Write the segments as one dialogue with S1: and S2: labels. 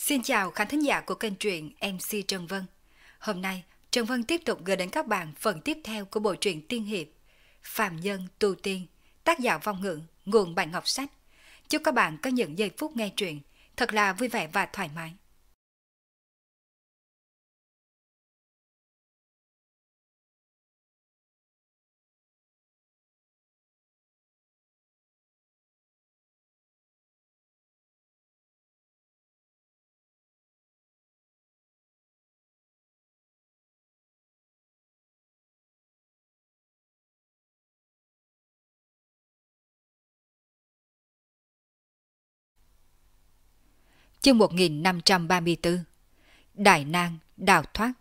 S1: Xin chào khán thính giả của kênh truyện MC Trần Vân. Hôm nay, Trần Vân tiếp tục gửi đến các bạn phần tiếp theo của bộ truyện tiên hiệp Phàm Nhân Tu Tiên, tác giả Vong Ngữ, nguồn Bạch Ngọc Sách. Chúc các bạn có những giây phút nghe truyện thật là vui vẻ và thoải mái. Chương 1534 Đại Nang đào thoát.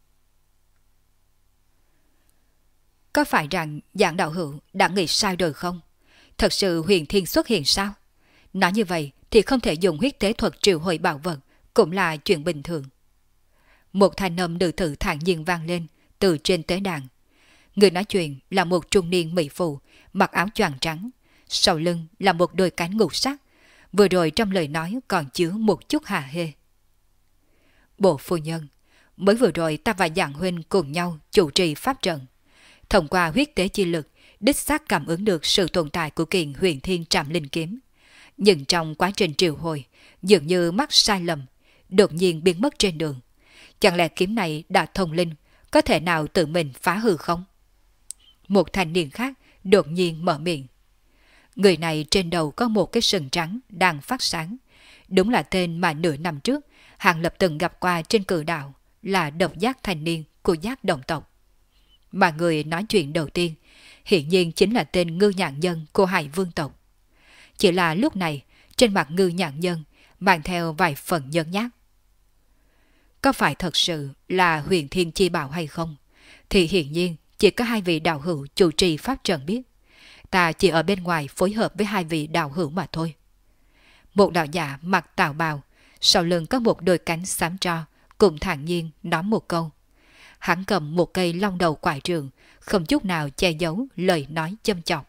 S1: Có phải rằng Giảng đạo hữu đã nghĩ sai rồi không? Thật sự huyền thiên xuất hiện sao? Nói như vậy thì không thể dùng huyết tế thuật triệu hồi bảo vật, cũng là chuyện bình thường. Một thanh âm nữ tử thản nhiên vang lên từ trên tế đàn. Người nói chuyện là một trung niên mỹ phụ, mặc áo choàng trắng, sau lưng là một đôi cánh ngũ sắc. Vừa rồi trong lời nói còn chứa một chút hả hê. Bộ phu nhân, mới vừa rồi ta và Giảng huynh cùng nhau chủ trì pháp trận. Thông qua huyết tế chi lực, đích xác cảm ứng được sự tồn tại của kiện huyền thiên trảm linh kiếm. Nhưng trong quá trình triệu hồi, dường như mắc sai lầm, đột nhiên biến mất trên đường. Chẳng lẽ kiếm này đã thông linh, có thể nào tự mình phá hư không? Một thanh niên khác đột nhiên mở miệng. Người này trên đầu có một cái sừng trắng đang phát sáng. Đúng là tên mà nửa năm trước Hàng Lập từng gặp qua trên cử đạo, là độc giác thanh niên của giác đồng tộc. Mà người nói chuyện đầu tiên hiển nhiên chính là tên Ngư Nhạn Nhân của Hải Vương tộc. Chỉ là lúc này trên mặt Ngư Nhạn Nhân mang theo vài phần nhớn nhác. Có phải thật sự là huyền thiên chi bảo hay không? Thì hiển nhiên chỉ có hai vị đạo hữu chủ trì pháp trận biết. Ta chỉ ở bên ngoài phối hợp với hai vị đạo hữu mà thôi. Một đạo giả mặc tào bào, sau lưng có một đôi cánh xám tro, cùng thản nhiên nói một câu. Hắn cầm một cây long đầu quải trường, không chút nào che giấu lời nói châm chọc.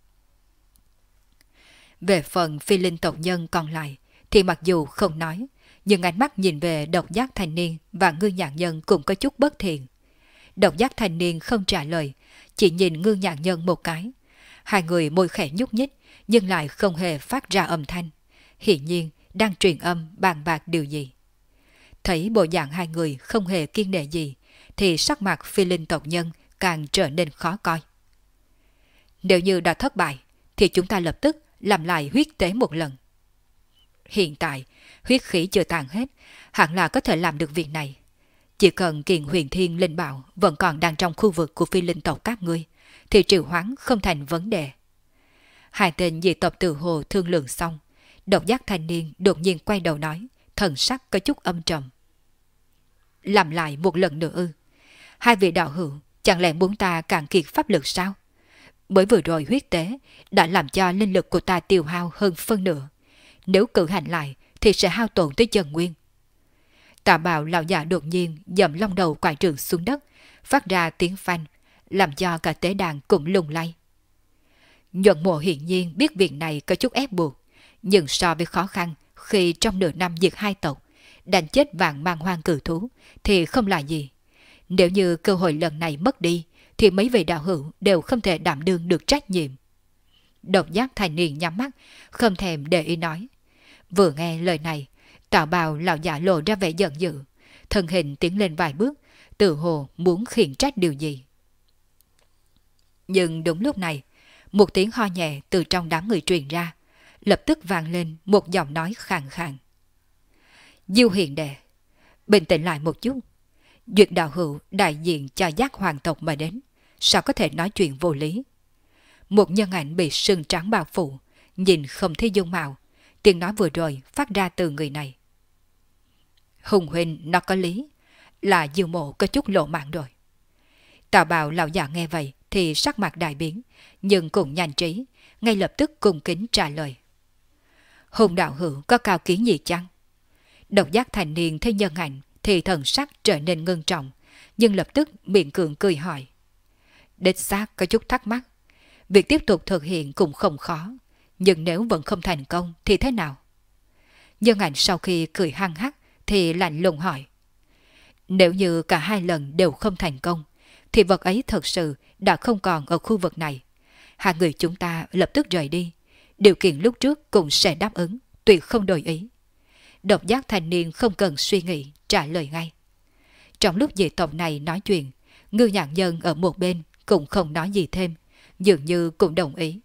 S1: Về phần phi linh tộc nhân còn lại, thì mặc dù không nói, nhưng ánh mắt nhìn về độc giác thanh niên và Ngư Nhạn Nhân cũng có chút bất thiện. Độc giác thanh niên không trả lời, chỉ nhìn Ngư Nhạn Nhân một cái. Hai người môi khẽ nhúc nhích, nhưng lại không hề phát ra âm thanh. Hiển nhiên đang truyền âm bàn bạc điều gì. Thấy bộ dạng hai người không hề kiêng nể gì, thì sắc mặt phi linh tộc nhân càng trở nên khó coi. Nếu như đã thất bại, thì chúng ta lập tức làm lại huyết tế một lần. Hiện tại, huyết khí chưa tàn hết, hẳn là có thể làm được việc này. Chỉ cần kiện huyền thiên linh bảo vẫn còn đang trong khu vực của phi linh tộc các ngươi, thì triệu hoán không thành vấn đề. Hai tên dị tộc Từ Hồ thương lượng xong, độc giác thanh niên đột nhiên quay đầu nói, thần sắc có chút âm trầm. Làm lại một lần nữa ư? Hai vị đạo hữu chẳng lẽ muốn ta cạn kiệt pháp lực sao? Mới vừa rồi huyết tế đã làm cho linh lực của ta tiêu hao hơn phân nửa. Nếu cử hành lại thì sẽ hao tổn tới chân nguyên. Tà bào lão già đột nhiên dậm long đầu quải trường xuống đất, phát ra tiếng phanh, làm cho cả tế đàn cũng lung lay. Nhuận Mộ hiển nhiên biết việc này có chút ép buộc, nhưng so với khó khăn khi trong nửa năm diệt hai tộc, đánh chết vạn mang hoang cử thú thì không là gì. Nếu như cơ hội lần này mất đi, thì mấy vị đạo hữu đều không thể đảm đương được trách nhiệm. Độc giác thanh niên nhắm mắt, không thèm để ý nói. Vừa nghe lời này, Tào bào lão giả lộ ra vẻ giận dữ, thân hình tiến lên vài bước, tự hồ muốn khiển trách điều gì. Nhưng đúng lúc này, một tiếng ho nhẹ từ trong đám người truyền ra, lập tức vang lên một giọng nói khàn khàn. Diêu Hiền đệ, bình tĩnh lại một chút. Duyệt đạo hữu đại diện cho giác hoàng tộc mà đến, sao có thể nói chuyện vô lý? Một nhân ảnh bị sừng trắng bao phủ, nhìn không thấy dung mạo, tiếng nói vừa rồi phát ra từ người này. Hùng huynh nó có lý, là Diêu mộ có chút lộ mạng rồi. Tào bào lão già nghe vậy thì sắc mặt đại biến, nhưng cũng nhanh trí, ngay lập tức cung kính trả lời. Hùng đạo hữu có cao kiến gì chăng? Độc giác thành niên thấy nhân ảnh thì thần sắc trở nên ngưng trọng, nhưng lập tức miệng cường cười hỏi. Đích xác có chút thắc mắc. Việc tiếp tục thực hiện cũng không khó, nhưng nếu vẫn không thành công thì thế nào? Nhân ảnh sau khi cười hăng hắc thì lạnh lùng hỏi. Nếu như cả hai lần đều không thành công, thì vật ấy thật sự đã không còn ở khu vực này. Hai người chúng ta lập tức rời đi. Điều kiện lúc trước cũng sẽ đáp ứng, tuyệt không đổi ý. Độc giác thanh niên không cần suy nghĩ, trả lời ngay. Trong lúc dị tộc này nói chuyện, Ngư Nhạn Nhân ở một bên cũng không nói gì thêm, dường như cũng đồng ý.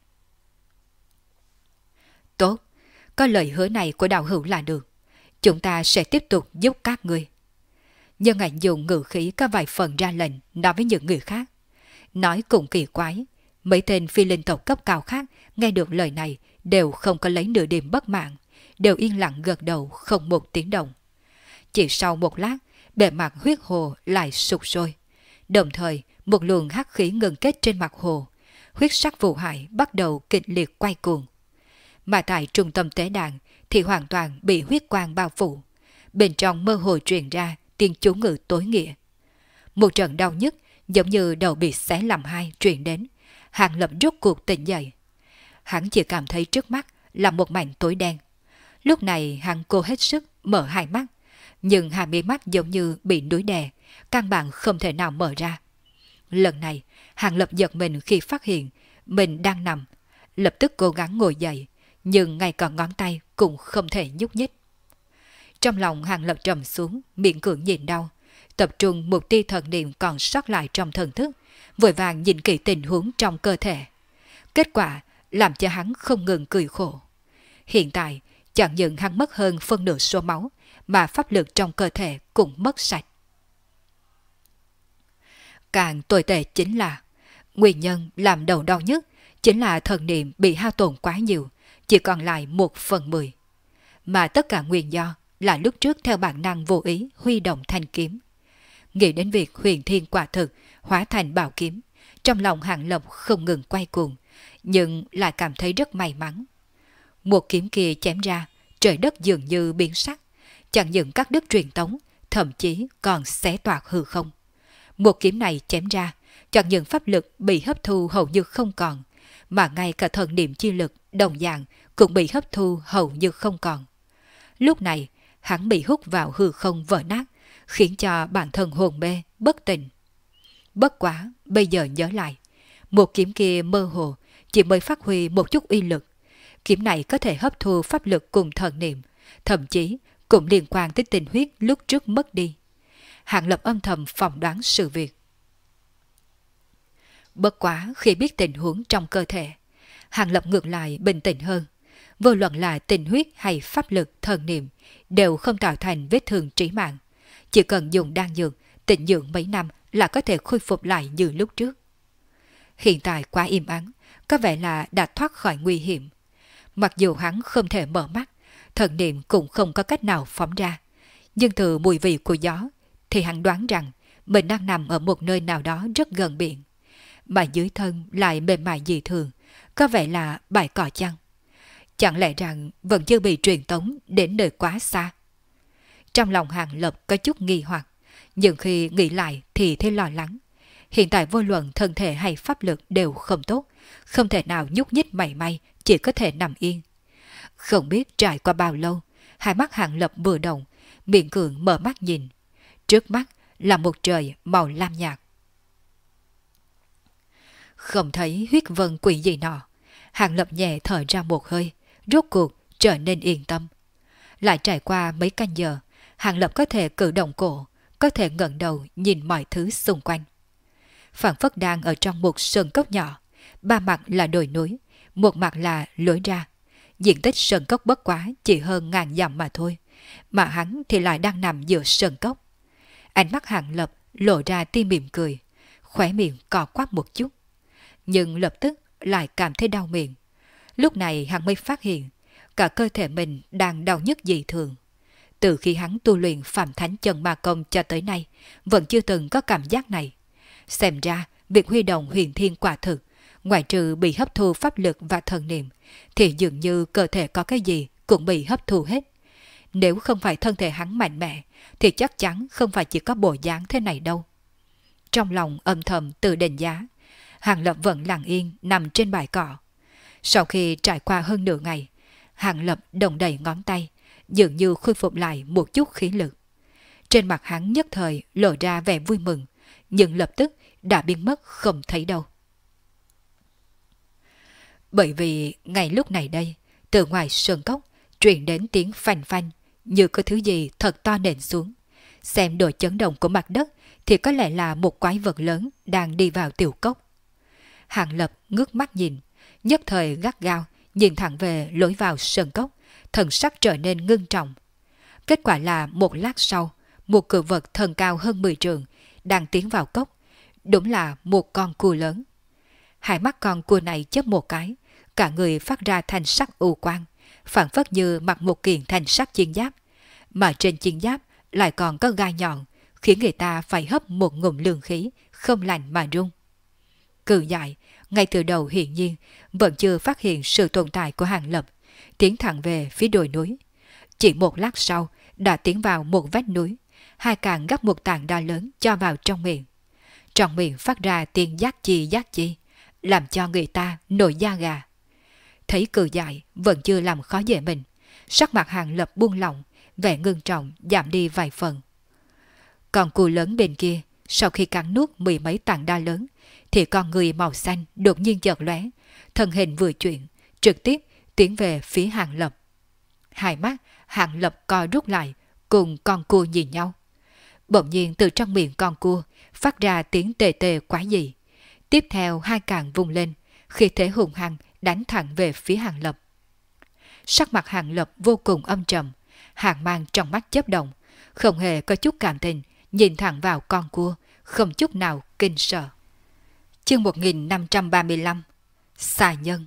S1: Tốt, có lời hứa này của đạo hữu là được. Chúng ta sẽ tiếp tục giúp các ngươi. Nhưng ảnh dùng ngữ khí có vài phần ra lệnh nói với những người khác. Nói cũng kỳ quái, mấy tên phi linh tộc cấp cao khác nghe được lời này đều không có lấy nửa điểm bất mãn, đều yên lặng gật đầu không một tiếng động. Chỉ sau một lát, bề mặt huyết hồ lại sụp sôi. Đồng thời, một luồng hắc khí ngừng kết trên mặt hồ, huyết sắc vụ hải bắt đầu kịch liệt quay cuồng. Mà tại trung tâm tế đàn thì hoàn toàn bị huyết quang bao phủ. Bên trong mơ hồ truyền ra tiếng chú ngữ tối nghĩa. Một trận đau nhức giống như đầu bị xé làm hai truyền đến. Hàng Lập rốt cuộc tỉnh dậy. Hắn chỉ cảm thấy trước mắt là một mảnh tối đen. Lúc này hắn cố hết sức mở hai mắt, nhưng hai mí mắt giống như bị núi đè, căn bản không thể nào mở ra. Lần này, Hàng Lập giật mình khi phát hiện mình đang nằm, lập tức cố gắng ngồi dậy, nhưng ngay cả ngón tay cũng không thể nhúc nhích. Trong lòng Hàng Lập trầm xuống, miệng cưỡng nhìn đau, tập trung một tia thần niệm còn sót lại trong thần thức, vội vàng nhìn kỹ tình huống trong cơ thể. Kết quả làm cho hắn không ngừng cười khổ. Hiện tại, chẳng những hắn mất hơn phân nửa số máu, mà pháp lực trong cơ thể cũng mất sạch. Càng tồi tệ chính là, nguyên nhân làm đầu đau nhất chính là thần niệm bị hao tổn quá nhiều, chỉ còn lại 1/10. Mà tất cả nguyên do là lúc trước theo bản năng vô ý huy động thanh kiếm. Nghĩ đến việc huyền thiên quả thực hóa thành bảo kiếm, trong lòng Hàng Lập không ngừng quay cuồng, nhưng lại cảm thấy rất may mắn. Một kiếm kia chém ra, trời đất dường như biến sắc, chẳng những cắt đứt truyền tống, thậm chí còn xé toạc hư không. Một kiếm này chém ra, chẳng những pháp lực bị hấp thu hầu như không còn, mà ngay cả thần niệm chi lực đồng dạng cũng bị hấp thu hầu như không còn. Lúc này, hắn bị hút vào hư không vỡ nát, khiến cho bản thân hồn mê, bất tỉnh. Bất quá, bây giờ nhớ lại, một kiếm kia mơ hồ, chỉ mới phát huy một chút uy lực. Kiếm này có thể hấp thu pháp lực cùng thần niệm, thậm chí cũng liên quan tới tình huyết lúc trước mất đi. Hàng Lập âm thầm phỏng đoán sự việc. Bất quá khi biết tình huống trong cơ thể, Hàng Lập ngược lại bình tĩnh hơn. Vô luận là tình huyết hay pháp lực thần niệm đều không tạo thành vết thương trí mạng. Chỉ cần dùng đan dược, tịnh dưỡng mấy năm là có thể khôi phục lại như lúc trước. Hiện tại quá im ắng, có vẻ là đã thoát khỏi nguy hiểm. Mặc dù hắn không thể mở mắt, thần niệm cũng không có cách nào phóng ra. Nhưng từ mùi vị của gió, thì hắn đoán rằng mình đang nằm ở một nơi nào đó rất gần biển. Mà dưới thân lại mềm mại dị thường, có vẻ là bãi cỏ chăng? Chẳng lẽ rằng vẫn chưa bị truyền tống đến nơi quá xa? Trong lòng Hàng Lập có chút nghi hoặc, nhưng khi nghĩ lại thì thấy lo lắng. Hiện tại vô luận thân thể hay pháp lực đều không tốt, không thể nào nhúc nhích mảy may, chỉ có thể nằm yên. Không biết trải qua bao lâu, hai mắt Hàng Lập vừa động, miệng cường mở mắt nhìn. Trước mắt là một trời màu lam nhạt. Không thấy huyết vân quỷ gì nọ, Hàng Lập nhẹ thở ra một hơi, rốt cuộc trở nên yên tâm. Lại trải qua mấy canh giờ, Hàng Lập có thể cử động cổ, có thể ngẩng đầu nhìn mọi thứ xung quanh. Phảng phất đang ở trong một sơn cốc nhỏ, ba mặt là đồi núi, một mặt là lối ra. Diện tích sơn cốc bất quá chỉ hơn 1000 dặm mà thôi, mà hắn thì lại đang nằm giữa sơn cốc. Ánh mắt Hàng Lập lộ ra tia mỉm cười, khóe miệng cò quắp một chút, nhưng lập tức lại cảm thấy đau miệng. Lúc này hắn mới phát hiện cả cơ thể mình đang đau nhức dị thường. Từ khi hắn tu luyện Phạm Thánh Chân Ma Công cho tới nay, vẫn chưa từng có cảm giác này. Xem ra, việc huy động huyền thiên quả thực, ngoại trừ bị hấp thu pháp lực và thần niệm, thì dường như cơ thể có cái gì cũng bị hấp thu hết. Nếu không phải thân thể hắn mạnh mẽ, thì chắc chắn không phải chỉ có bộ dáng thế này đâu. Trong lòng âm thầm tự đánh giá, Hàng Lập vẫn lặng yên nằm trên bãi cỏ. Sau khi trải qua hơn nửa ngày, Hàng Lập đồng đẩy ngón tay, dường như khôi phục lại một chút khí lực. Trên mặt hắn nhất thời lộ ra vẻ vui mừng, nhưng lập tức đã biến mất không thấy đâu. Bởi vì ngay lúc này đây, từ ngoài sơn cốc truyền đến tiếng phanh phanh, như có thứ gì thật to nện xuống. Xem độ chấn động của mặt đất thì có lẽ là một quái vật lớn đang đi vào tiểu cốc. Hàng Lập ngước mắt nhìn, nhất thời gắt gao nhìn thẳng về lối vào sơn cốc, thần sắc trở nên ngưng trọng. Kết quả là một lát sau, một cự vật thân cao hơn 10 trượng đang tiến vào cốc, đúng là một con cua lớn. Hai mắt con cua này chớp một cái, cả người phát ra thanh sắc u quang, phản phất như mặc một kiện thanh sắc chiến giáp, mà trên chiến giáp lại còn có gai nhọn, khiến người ta phải hấp một ngụm lương khí, không lành mà run. Cự dại, ngay từ đầu hiển nhiên vẫn chưa phát hiện sự tồn tại của Hàng Lập, tiến thẳng về phía đồi núi. Chỉ một lát sau đã tiến vào một vách núi, hai càng gấp một tảng đá lớn cho vào trong miệng. Trong miệng phát ra tiếng giác chi, làm cho người ta nổi da gà. Thấy cự dại vẫn chưa làm khó dễ mình, sắc mặt Hàng Lập buông lỏng, vẻ ngưng trọng giảm đi vài phần. Còn cua lớn bên kia, sau khi cắn nuốt mười mấy tảng đá lớn, thì con người màu xanh đột nhiên chợt lóe, thân hình vừa chuyển, trực tiếp tiến về phía Hàng Lập. Hai mắt Hàng Lập co rút lại, cùng con cua nhìn nhau. Bỗng nhiên từ trong miệng con cua phát ra tiếng tê tê quái dị. Tiếp theo hai càng vung lên, khi thế hùng hăng đánh thẳng về phía Hàng Lập. Sắc mặt Hàng Lập vô cùng âm trầm, hàn mang trong mắt chớp động, không hề có chút cảm tình, nhìn thẳng vào con cua, không chút nào kinh sợ. Chương 1535 Xà nhân.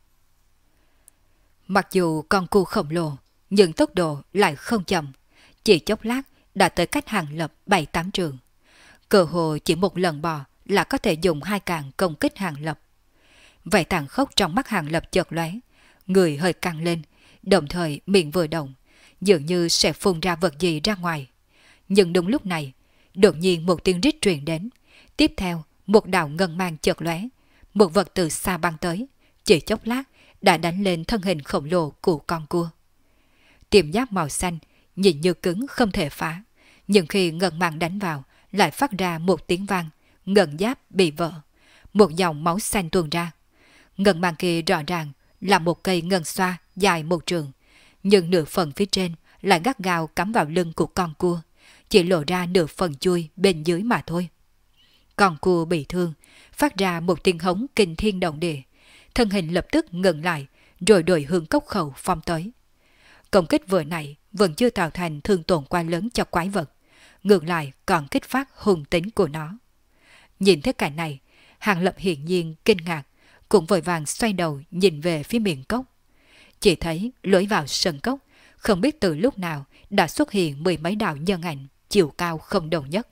S1: Mặc dù con cua khổng lồ, nhưng tốc độ lại không chậm, chỉ chốc lát đã tới cách Hàng Lập 7-8 trượng. Cơ hồ chỉ một lần bò là có thể dùng hai càng công kích Hàng Lập. Vậy tàn khốc trong mắt Hàng Lập chợt lóe, người hơi căng lên, đồng thời miệng vừa động, dường như sẽ phun ra vật gì ra ngoài. Nhưng đúng lúc này, đột nhiên một tiếng rít truyền đến, tiếp theo một đạo ngân mang chợt lóe, một vật từ xa băng tới, chỉ chốc lát đã đánh lên thân hình khổng lồ của con cua. Tiềm giáp màu xanh nhìn như cứng không thể phá, nhưng khi ngân mang đánh vào lại phát ra một tiếng vang, ngân giáp bị vỡ, một dòng máu xanh tuôn ra. Ngân mang kia rõ ràng là một cây ngân xoa dài một trường, nhưng nửa phần phía trên lại gắt gao cắm vào lưng của con cua, chỉ lộ ra nửa phần chui bên dưới mà thôi. Con cua bị thương, phát ra một tiếng hống kinh thiên động địa, thân hình lập tức ngừng lại, rồi đổi hướng cốc khẩu phong tới. Công kích vừa nãy vẫn chưa tạo thành thương tổn quá lớn cho quái vật, ngược lại còn kích phát hung tính của nó. Nhìn thấy cảnh này, Hàng Lập hiển nhiên kinh ngạc, cũng vội vàng xoay đầu nhìn về phía miệng cốc. Chỉ thấy lối vào sân cốc, không biết từ lúc nào đã xuất hiện mười mấy đạo nhân ảnh chiều cao không đồng nhất.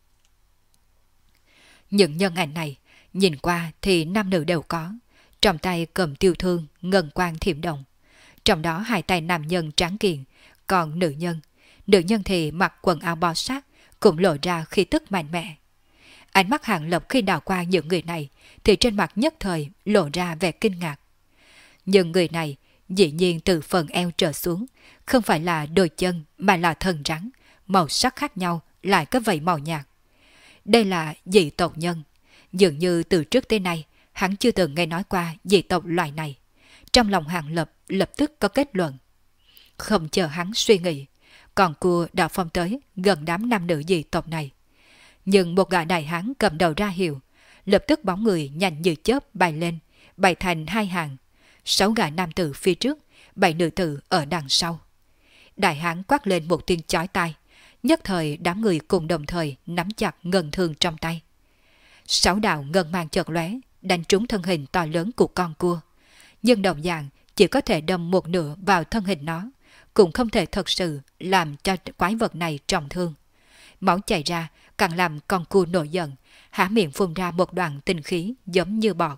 S1: Những nhân ảnh này nhìn qua thì nam nữ đều có, trong tay cầm tiêu thương ngân quang thiểm động. Trong đó hai tay nam nhân tráng kiện, còn nữ nhân thì mặc quần áo bó sát, cũng lộ ra khí tức mạnh mẽ. Ánh mắt Hàng Lập khi đảo qua những người này thì trên mặt nhất thời lộ ra vẻ kinh ngạc. Nhưng người này dĩ nhiên từ phần eo trở xuống, không phải là đôi chân mà là thân rắn, màu sắc khác nhau lại có vảy màu nhạt. Đây là dị tộc nhân, dường như từ trước tới nay hắn chưa từng nghe nói qua dị tộc loại này. Trong lòng Hàng Lập lập tức có kết luận. Không chờ hắn suy nghĩ, còn cua đã phong tới gần đám nam nữ dị tộc này. Nhưng một gã đại hán cầm đầu ra hiệu, lập tức bóng người nhanh như chớp bay lên, bày thành hai hàng, 6 gã nam tử phía trước, 7 nữ tử ở đằng sau. Đại hán quát lên một tiếng chói tai, nhất thời đám người cùng đồng thời nắm chặt ngân thương trong tay. 6 đạo ngân mang chợt lóe, đánh trúng thân hình to lớn của con cua, nhưng đồng dạng chỉ có thể đâm một nửa vào thân hình nó, cũng không thể thật sự làm cho quái vật này trọng thương. Máu chảy ra càng làm con cua nổi giận, há miệng phun ra một đoạn tinh khí giống như bọt.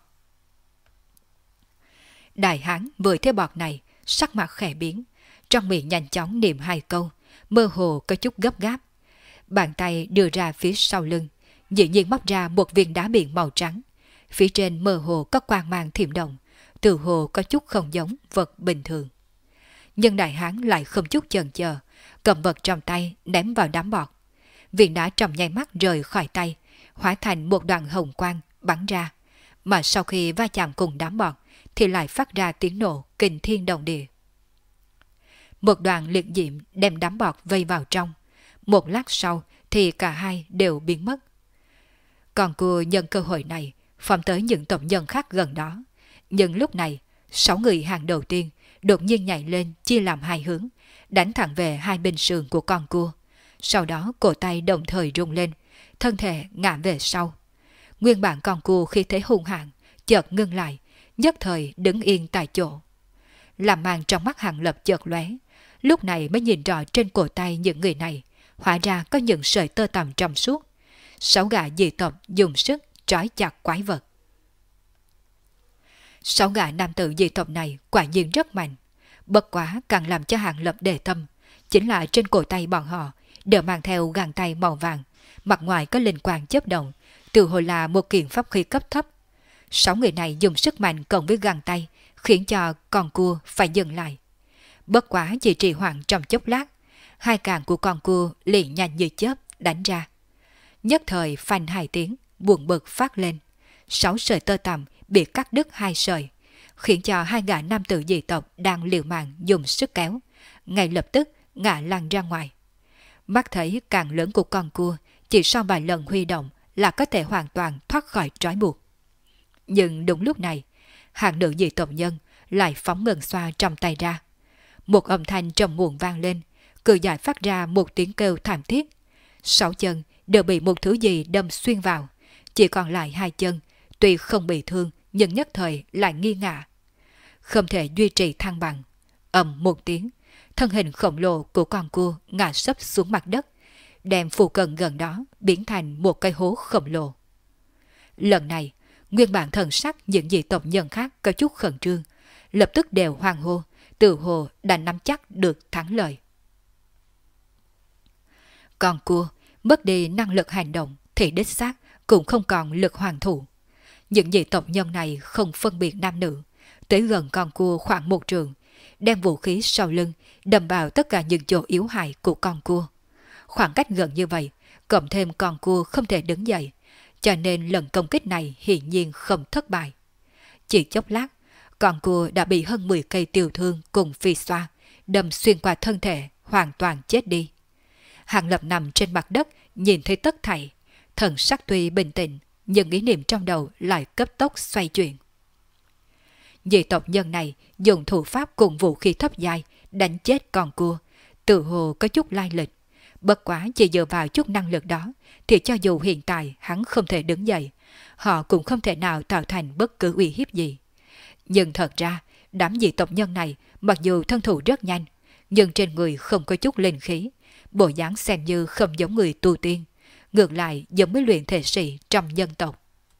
S1: Đại hán vừa thấy bọt này, sắc mặt khẽ biến, trong miệng nhanh chóng niệm hai câu, mơ hồ có chút gấp gáp. Bàn tay đưa ra phía sau lưng, dĩ nhiên móc ra một viên đá biển màu trắng, phía trên mơ hồ có quang mang thiểm động, từ hồ có chút không giống vật bình thường. Nhưng đại hán lại không chút chần chờ, cầm vật trong tay ném vào đám bọt. Viên đá trong nháy mắt rời khỏi tay, hóa thành một đoạn hồng quang bắn ra, mà sau khi va chạm cùng đám bọt thì lại phát ra tiếng nổ kinh thiên động địa. Một đoàn liệt diễm đem đám bọt vây vào trong, một lát sau thì cả hai đều biến mất. Con cua nhân cơ hội này phóng tới những tộc nhân khác gần đó, nhưng lúc này 6 người hàng đầu tiên đột nhiên nhảy lên chia làm hai hướng, đánh thẳng về hai bên sườn của con cua. Sau đó cổ tay đồng thời rung lên, thân thể ngã về sau. Nguyên bản con cua khi thấy hung hãn chợt ngưng lại, nhất thời đứng yên tại chỗ. Làm màn trong mắt Hàng Lập chợt lóe, lúc này mới nhìn rõ trên cổ tay những người này, hóa ra có những sợi tơ tằm trong suốt. 6 gã dị tộc dùng sức trói chặt quái vật. 6 gã nam tử dị tộc này quả nhiên rất mạnh, bất quá càng làm cho Hàng Lập đề tâm chính là trên cổ tay bọn họ đều mang theo găng tay màu vàng, mặt ngoài có linh quang chớp động, tự hồ là một kiện pháp khí cấp thấp. 6 người này dùng sức mạnh cộng với găng tay khiến cho con cua phải dừng lại. Bất quá chỉ trì hoãn trong chốc lát, hai càng của con cua liền nhanh như chớp đánh ra. Nhất thời phanh hai tiếng, buồn bực phát lên. 6 sợi tơ tằm bị cắt đứt 2 sợi, khiến cho hai gã nam tử dị tộc đang liều mạng dùng sức kéo, ngay lập tức ngã lăn ra ngoài. Mắt thấy càng lớn của con cua chỉ sau vài lần huy động là có thể hoàn toàn thoát khỏi trói buộc. Nhưng đúng lúc này, hàng nữ dị tộc nhân lại phóng ngân xoa trong tay ra. Một âm thanh trầm muộn vang lên, cự giải phát ra một tiếng kêu thảm thiết. 6 chân đều bị một thứ gì đâm xuyên vào, chỉ còn lại 2 chân, tuy không bị thương nhưng nhất thời lại nghi ngã. Không thể duy trì thăng bằng. Ầm một tiếng, thân hình khổng lồ của con cua ngã sấp xuống mặt đất, đem phụ cận gần đó biến thành một cái hố khổng lồ. Lần này, nguyên bản thần sắc những dị tộc nhân khác có chút khẩn trương, lập tức đều hoang hô, tự hồ đã nắm chắc được thắng lợi. Con cua mất đi năng lực hành động thì đích xác cũng không còn lực hoàn thủ. Những dị tộc nhân này không phân biệt nam nữ, tới gần con cua khoảng 1 trượng, đem vũ khí sau lưng đâm vào tất cả những chỗ yếu hại của con cua. Khoảng cách gần như vậy, cộng thêm con cua không thể đứng dậy, cho nên lần công kích này hiển nhiên không thất bại. Chỉ chốc lát, con cua đã bị hơn 10 cây tiêu thương cùng phi xoa đâm xuyên qua thân thể, hoàn toàn chết đi. Hàng Lập nằm trên mặt đất nhìn thấy tất thảy, thần sắc tuy bình tĩnh nhưng ý niệm trong đầu lại cấp tốc xoay chuyển. Dị tộc nhân này dùng thủ pháp cùng vũ khí thấp dài đánh chết con cua, tự hồ có chút lai lịch. Bất quá chỉ dựa vào chút năng lực đó thì cho dù hiện tại hắn không thể đứng dậy, họ cũng không thể nào tạo thành bất cứ uy hiếp gì. Nhưng thật ra, đám dị tộc nhân này mặc dù thân thủ rất nhanh, nhưng trên người không có chút linh khí, bộ dáng xem như không giống người tu tiên, ngược lại giống với luyện thể sĩ trong nhân tộc.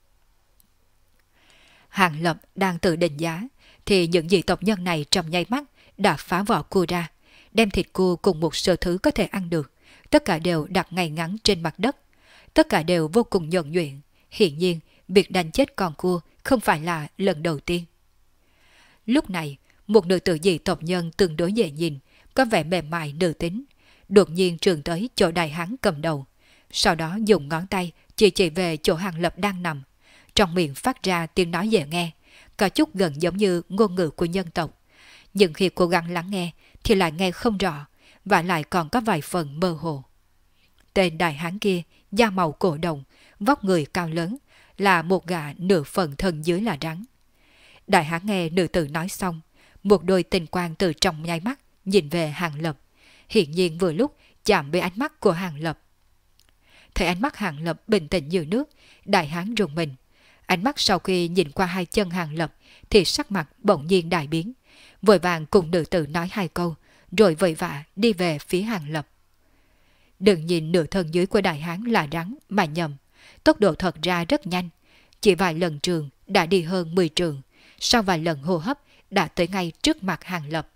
S1: Hàng Lập đang tự định giá, thì những dị tộc nhân này trong nháy mắt đã phá vỏ cua ra, đem thịt cua cùng một số thứ có thể ăn được, tất cả đều đặt ngay ngắn trên mặt đất. Tất cả đều vô cùng nhuần nhuyễn, hiển nhiên việc đánh chết con cua không phải là lần đầu tiên. Lúc này, một nữ tử dị tộc nhân tương đối dễ nhìn, có vẻ mềm mại nữ tính, đột nhiên trường tới chỗ đại hán cầm đầu, sau đó dùng ngón tay chỉ về chỗ Hàng Lập đang nằm, trong miệng phát ra tiếng nói dễ nghe, có chút gần giống như ngôn ngữ của nhân tộc, nhưng khi cố gắng lắng nghe thì lại nghe không rõ, và lại còn có vài phần mơ hồ. Tên đại hán kia da màu cổ đồng, vóc người cao lớn, là một gã nửa phần thân dưới là rắn. Đại hán nghe nữ tử nói xong, một đôi tình quang từ trong nháy mắt nhìn về Hàng Lập, hiển nhiên vừa lúc chạm với ánh mắt của Hàng Lập. Thấy ánh mắt Hàng Lập bình tĩnh như nước, đại hán rùng mình. Ánh mắt sau khi nhìn qua hai chân Hàng Lập thì sắc mặt bỗng nhiên đại biến, vội vàng cùng nữ tử nói 2 câu, rồi vội vã đi về phía Hàng Lập. Đừng nhìn nửa thân dưới của đại hán là rắn mà nhầm, tốc độ thật ra rất nhanh, chỉ vài lần trường đã đi hơn 10 trường, sau vài lần hô hấp đã tới ngay trước mặt Hàng Lập.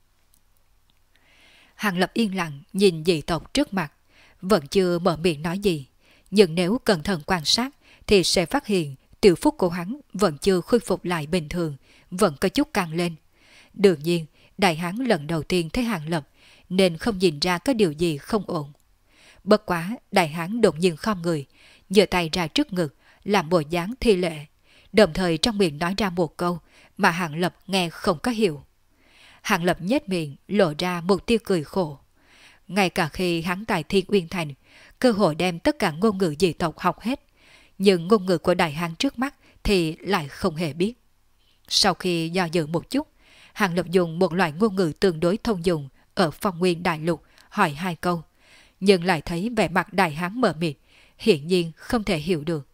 S1: Hàng Lập yên lặng nhìn dị tộc trước mặt, vẫn chưa mở miệng nói gì, nhưng nếu cẩn thận quan sát thì sẽ phát hiện tiểu phúc của hắn vẫn chưa khôi phục lại bình thường, vẫn có chút căng lên. Đương nhiên, Đại hán lần đầu tiên thấy Hàng Lập nên không nhìn ra có điều gì không ổn. Bất quá đại hán đột nhiên khom người, giơ tay ra trước ngực, làm bộ dáng thi lễ, đồng thời trong miệng nói ra một câu mà Hàng Lập nghe không có hiểu. Hàng Lập nhếch miệng lộ ra một tia cười khổ. Ngay cả khi hắn tại Thiên Uyên Thành, cơ hội đem tất cả ngôn ngữ dị tộc học hết, nhưng ngôn ngữ của đại hán trước mắt thì lại không hề biết. Sau khi do dự một chút, Hàng Lập dùng một loại ngôn ngữ tương đối thông dụng ở Phong Nguyên Đại Lục hỏi hai câu, nhưng lại thấy vẻ mặt đại hán mờ mịt, hiển nhiên không thể hiểu được.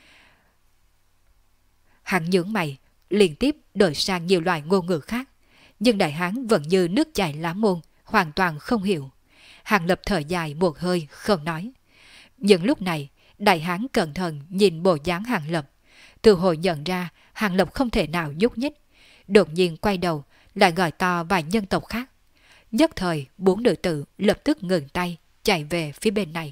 S1: Hắn nhướng mày, liên tiếp đổi sang nhiều loại ngôn ngữ khác, nhưng đại hán vẫn như nước chảy lá môn, hoàn toàn không hiểu. Hàng Lập thở dài một hơi không nói. Nhưng lúc này, đại hán cẩn thận nhìn bộ dáng Hàng Lập, từ hồi nhận ra Hàng Lập không thể nào nhúc nhích, đột nhiên quay đầu lại gọi to vài nhân tộc khác. Nhất thời 4 nữ tử lập tức ngừng tay, chạy về phía bên này.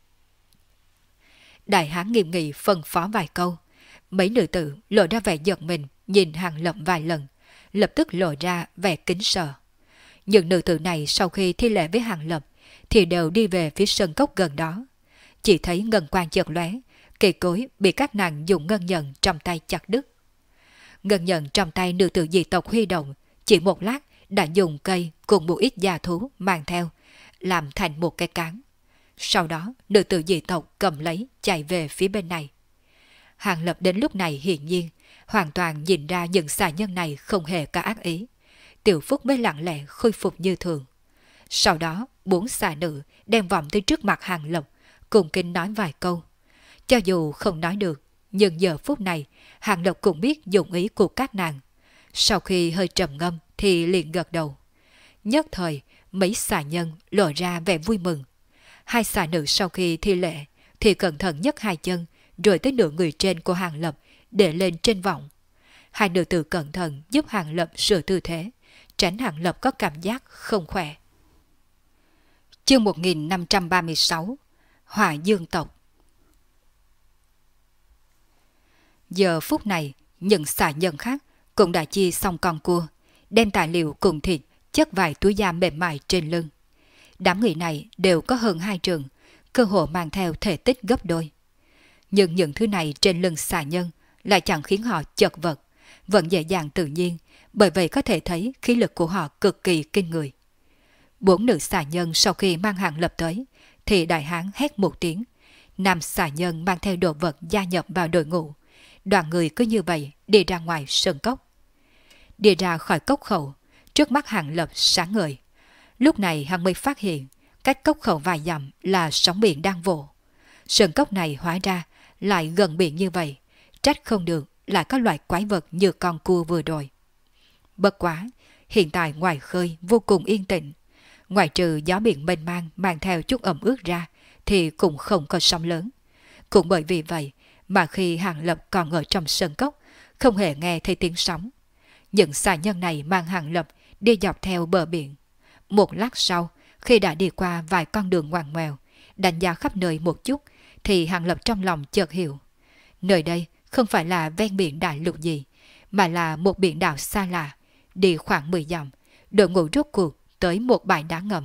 S1: Đại hán nghiêm nghị phân phó vài câu, mấy nữ tử lộ ra vẻ giật mình nhìn Hàng Lập vài lần, lập tức lộ ra vẻ kính sợ. Những nữ tử này sau khi thi lễ với Hàng Lập thì đều đi về phía sân cốc gần đó. Chỉ thấy ngân quang chợt lóe, cây cối bị các nàng dùng ngân nhận trong tay chặt đứt. Ngân nhận trong tay nữ tử dị tộc huy động, chỉ một lát đã dùng cây cùng một ít gia thú mang theo, làm thành một cái cán. Sau đó nữ tử dị tộc cầm lấy chạy về phía bên này. Hàng Lập đến lúc này hiển nhiên hoàn toàn nhìn ra những xà nhân này không hề có ác ý. Tiểu Phúc mới lặng lẽ khôi phục như thường. Sau đó 4 xà nữ đem vòng tới trước mặt Hàng Lập, cùng kính nói vài câu. Cho dù không nói được, nhưng giờ phút này Hàng Lập cũng biết dụng ý của các nàng. Sau khi hơi trầm ngâm thì liền gật đầu. Nhất thời mấy xà nhân lộ ra vẻ vui mừng. Hai xà nữ sau khi thi lễ thì cẩn thận nhấc hai chân rồi tới nửa người trên của Hàng Lập để lên trên vọng. Hai nữ tử cẩn thận giúp Hàng Lập sửa tư thế, tránh Hàng Lập có cảm giác không khỏe. Chương 1536 Hỏa Dương Tộc. Giờ phút này, những xà nhân khác cũng đã chia xong con cua, đem tài liệu cùng thịt chất vài túi da mềm mại trên lưng. Đám người này đều có hơn 2 trượng, cơ hồ mang theo thể tích gấp đôi. Nhưng những thứ này trên lưng xà nhân lại chẳng khiến họ chật vật, vẫn dễ dàng tự nhiên, bởi vậy có thể thấy khí lực của họ cực kỳ kinh người. 4 nữ xà nhân sau khi mang Hàng Lập tới, thì đại hán hét một tiếng, nam xà nhân mang theo đồ vật gia nhập vào đội ngũ. Đoàn người cứ như vậy đi ra ngoài sân cốc. Đi ra khỏi cốc khẩu, trước mắt Hàng Lập sáng ngời. Lúc này hắn mới phát hiện, cách cốc khẩu vài dặm là sóng biển đang vỗ. Sân cốc này hóa ra lại gần biển như vậy, trách không được lại có loại quái vật như con cua vừa rồi. Bất quá, hiện tại ngoài khơi vô cùng yên tĩnh. Ngoài trừ gió biển mênh mang mang theo chút ẩm ướt ra thì cũng không có sóng lớn. Cũng bởi vì vậy mà khi Hàng Lập còn ở trong sân cốc, không hề nghe thấy tiếng sóng. Những xà nhân này mang Hàng Lập đi dọc theo bờ biển. Một lát sau, khi đã đi qua vài con đường ngoằn ngoèo, đánh giá khắp nơi một chút, thì Hàng Lập trong lòng chợt hiểu. Nơi đây không phải là ven biển đại lục gì, mà là một biển đảo xa lạ. Đi khoảng 10 dặm, đội ngũ rốt cuộc tới một bãi đá ngầm.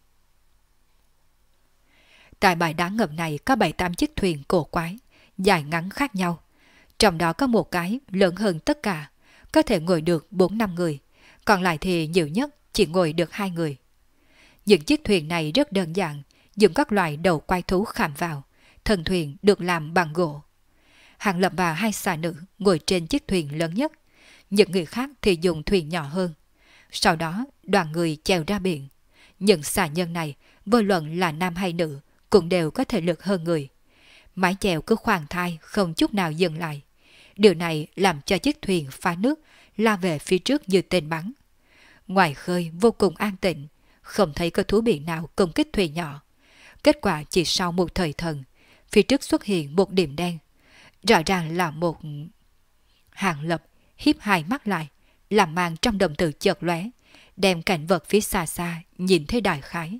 S1: Tại bãi đá ngầm này có 7-8 chiếc thuyền cổ quái, dài ngắn khác nhau. Trong đó có một cái lớn hơn tất cả, có thể ngồi được 4-5 người, còn lại thì nhiều nhất chỉ ngồi được 2 người. Những chiếc thuyền này rất đơn giản, dùng các loại đầu quái thú khảm vào, thân thuyền được làm bằng gỗ. Hàng Lập và 2 xà nữ ngồi trên chiếc thuyền lớn nhất, những người khác thì dùng thuyền nhỏ hơn. Sau đó đoàn người chèo ra biển. Những xà nhân này, vô luận là nam hay nữ, cũng đều có thể lực hơn người. Mái chèo cứ khoan thai không chút nào dừng lại. Điều này làm cho chiếc thuyền phá nước lao về phía trước như tên bắn. Ngoài khơi vô cùng an tĩnh, không thấy có thú biển nào công kích thuyền nhỏ. Kết quả chỉ sau một thời thần, phía trước xuất hiện một điểm đen. Rõ ràng là một... Hàng Lập híp hai mắt lại, làm màn trong đồng tử chợt lóe, đem cảnh vật phía xa xa nhìn thấy đại khái.